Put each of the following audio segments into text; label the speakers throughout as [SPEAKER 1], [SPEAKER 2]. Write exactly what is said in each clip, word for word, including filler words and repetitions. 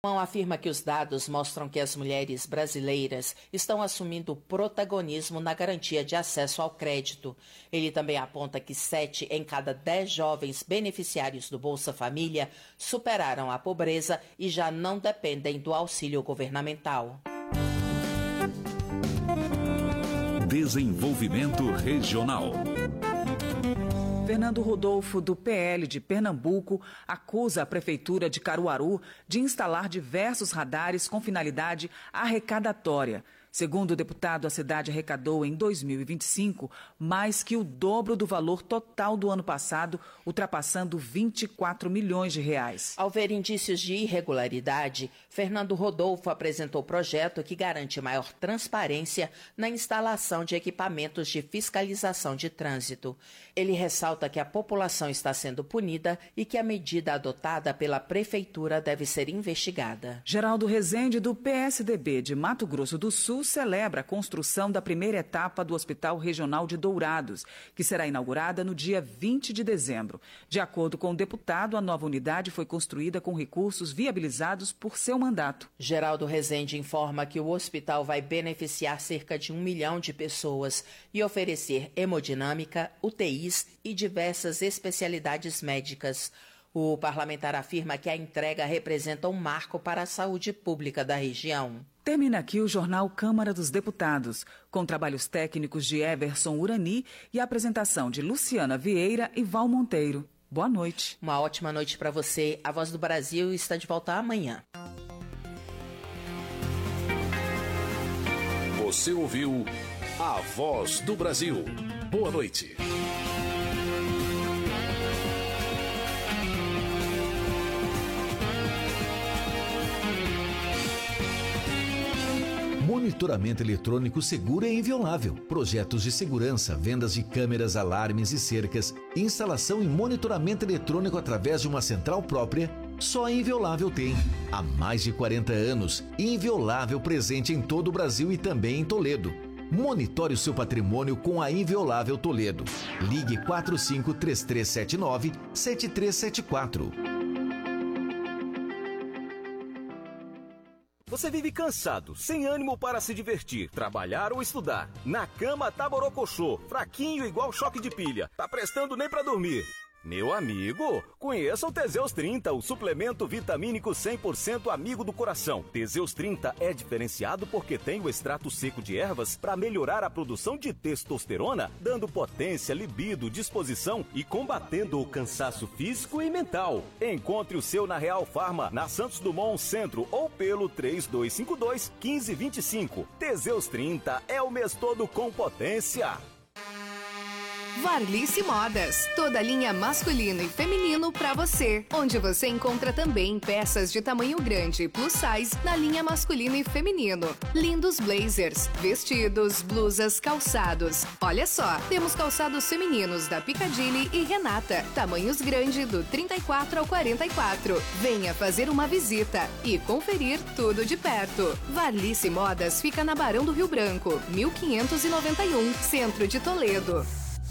[SPEAKER 1] Afirma que os dados mostram que as mulheres brasileiras estão assumindo protagonismo na garantia de acesso ao crédito. Ele também aponta que sete em cada dez jovens beneficiários do Bolsa Família superaram a pobreza e já não dependem do auxílio governamental.
[SPEAKER 2] Desenvolvimento Regional.
[SPEAKER 3] Fernando Rodolfo, do P L de Pernambuco, acusa a Prefeitura de Caruaru de instalar diversos radares com finalidade arrecadatória. Segundo o deputado, a cidade arrecadou em dois mil e vinte e cinco mais que o dobro do valor total do ano passado, ultrapassando vinte e quatro milhões de reais.
[SPEAKER 1] Ao ver indícios de irregularidade, Fernando Rodolfo apresentou projeto que garante maior transparência na instalação de equipamentos de fiscalização de trânsito. Ele ressalta que a população está sendo punida e que a medida adotada pela Prefeitura deve ser investigada.
[SPEAKER 3] Geraldo Rezende, do P S D B de Mato Grosso do Sul, celebra a construção da primeira etapa do Hospital Regional de Dourados, que será inaugurada no dia vinte de dezembro. De acordo com o deputado, a nova unidade foi construída com recursos viabilizados por seu mandato.
[SPEAKER 1] Geraldo Rezende informa que o hospital vai beneficiar cerca de um milhão de pessoas e oferecer hemodinâmica, U T Is e diversas especialidades médicas. O parlamentar afirma que a entrega representa um marco para a saúde pública da região.
[SPEAKER 3] Termina aqui o Jornal Câmara dos Deputados, com trabalhos técnicos de Everson Urani e a apresentação de Luciana Vieira e Val Monteiro. Boa noite.
[SPEAKER 1] Uma ótima noite para você. A Voz do Brasil está de volta amanhã.
[SPEAKER 2] Você ouviu A Voz do Brasil. Boa noite.
[SPEAKER 4] Monitoramento eletrônico seguro e inviolável. Projetos de segurança, vendas de câmeras, alarmes e cercas, instalação e monitoramento eletrônico através de uma central própria. Só a Inviolável tem. Há mais de quarenta anos, Inviolável presente em todo o Brasil e também em Toledo. Monitore o seu patrimônio com a Inviolável Toledo. Ligue quatro cinco três três sete nove sete três sete quatro.
[SPEAKER 5] Você vive cansado, sem ânimo para se divertir, trabalhar ou estudar. Na cama tá borocochô, fraquinho igual choque de pilha. Tá prestando nem pra dormir. Meu amigo, conheça o Teseus trinta, o suplemento vitamínico cem por cento amigo do coração. Teseus trinta é diferenciado porque tem o extrato seco de ervas para melhorar a produção de testosterona, dando potência, libido, disposição e combatendo o cansaço físico e mental. Encontre o seu na Real Farma, na Santos Dumont Centro ou pelo três dois cinco dois, um cinco dois cinco. Teseus trinta é o mês todo com potência.
[SPEAKER 6] Varlice Modas, toda a linha masculino e feminino para você, onde você encontra também peças de tamanho grande e plus size na linha masculino e feminino. Lindos blazers, vestidos, blusas, calçados. Olha só, temos calçados femininos da Piccadilly e Renata, tamanhos grande do trinta e quatro ao quarenta e quatro. Venha fazer uma visita e conferir tudo de perto. Varlice Modas fica na Barão do Rio Branco, mil quinhentos e noventa e um, centro de Toledo.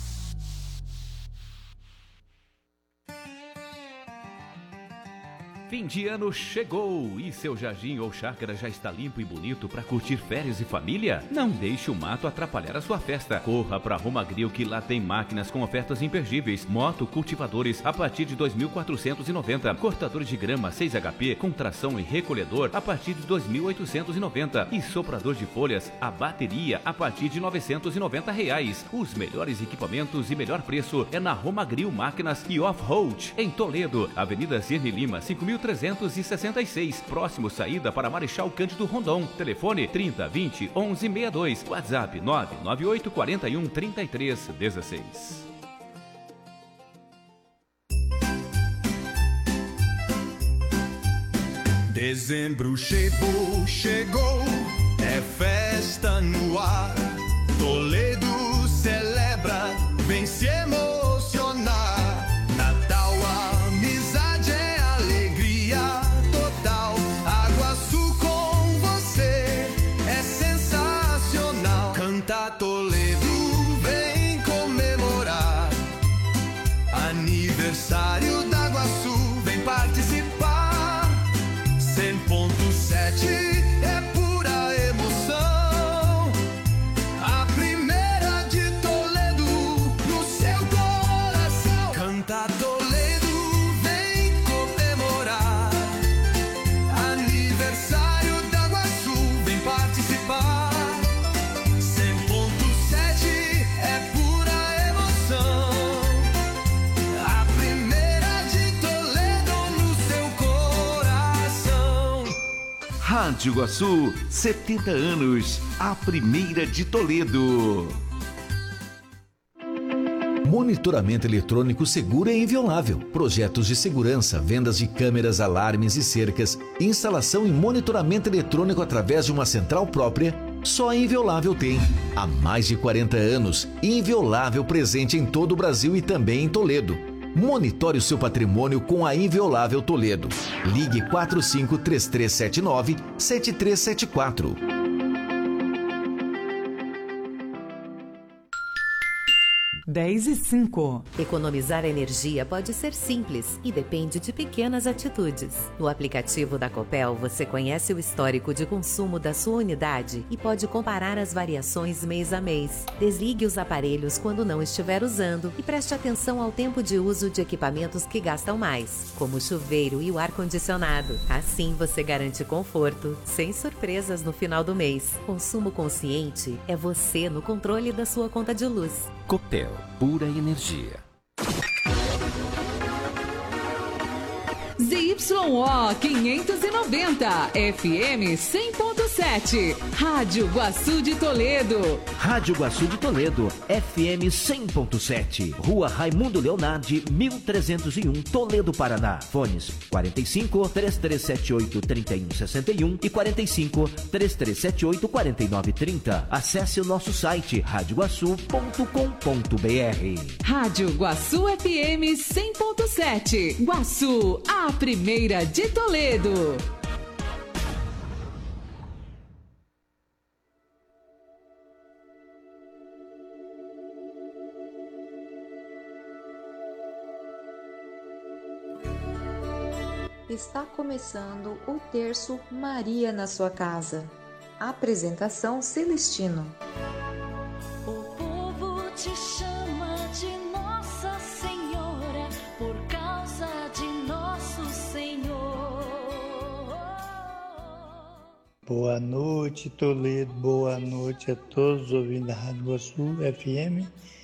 [SPEAKER 7] Fim de ano chegou e seu jardim ou chácara já está limpo e bonito para curtir férias e família? Não deixe o mato atrapalhar a sua festa. Corra para Romagril que lá tem máquinas com ofertas imperdíveis. Moto cultivadores a partir de dois mil quatrocentos e noventa. Cortadores de grama seis H P com tração e recolhedor a partir de dois mil oitocentos e noventa. E soprador de folhas a bateria a partir de novecentos e noventa reais. Os melhores equipamentos e melhor preço é na Romagril Máquinas e Off-Road em Toledo, Avenida Cirne Lima, cinco mil trezentos e sessenta e seis, próximo saída para Marechal Cândido Rondon. Telefone trinta, vinte, onze, sessenta e dois. WhatsApp nove nove oito quatro um, trinta e três dezesseis.
[SPEAKER 8] Dezembro chegou, chegou, é festa no ar. Toledo celebra, vem se emocionar. Natal, amizade é alegria total. Água Sul com você é sensacional. Canta Toledo, vem comemorar. Aniversário da Água Sul, vem participar. cem ponto
[SPEAKER 7] Rádio Iguaçu, setenta anos, a primeira de Toledo.
[SPEAKER 4] Monitoramento eletrônico seguro e inviolável. Projetos de segurança, vendas de câmeras, alarmes e cercas, instalação e monitoramento eletrônico através de uma central própria, só a Inviolável tem. Há mais de quarenta anos, Inviolável presente em todo o Brasil e também em Toledo. Monitore o seu patrimônio com a Inviolável Toledo. Ligue quatro cinco três três sete nove sete três sete quatro.
[SPEAKER 3] dez e cinco.
[SPEAKER 9] Economizar energia pode ser simples e depende de pequenas atitudes. No aplicativo da Copel, você conhece o histórico de consumo da sua unidade e pode comparar as variações mês a mês. Desligue os aparelhos quando não estiver usando e preste atenção ao tempo de uso de equipamentos que gastam mais, como o chuveiro e o ar-condicionado. Assim, você garante conforto, sem surpresas no final do mês. Consumo consciente é você no controle da sua conta de luz.
[SPEAKER 7] Copel, pura energia.
[SPEAKER 10] Z Y O quinhentos e noventa, F M cem ponto sete, Rádio Iguaçu de Toledo.
[SPEAKER 11] Rádio Iguaçu de Toledo, F M cem ponto sete, Rua Raimundo Leonardi, mil trezentos e um, Toledo, Paraná. Fones quarenta e cinco, três três sete oito, trinta e um sessenta e um e quarenta e cinco, três três sete oito, quarenta e nove trinta. Acesse o nosso site rádio iguaçu ponto com ponto b r.
[SPEAKER 10] Rádio Iguaçu F M cem ponto sete, Iguaçu, a primeira de Toledo.
[SPEAKER 12] Está começando o terço Maria na sua casa. Apresentação Celestino.
[SPEAKER 13] O povo te chama de Nossa Senhora por causa de nosso Senhor.
[SPEAKER 14] Boa noite, Toledo. Boa noite a todos ouvindo a Rádio Iguaçu F M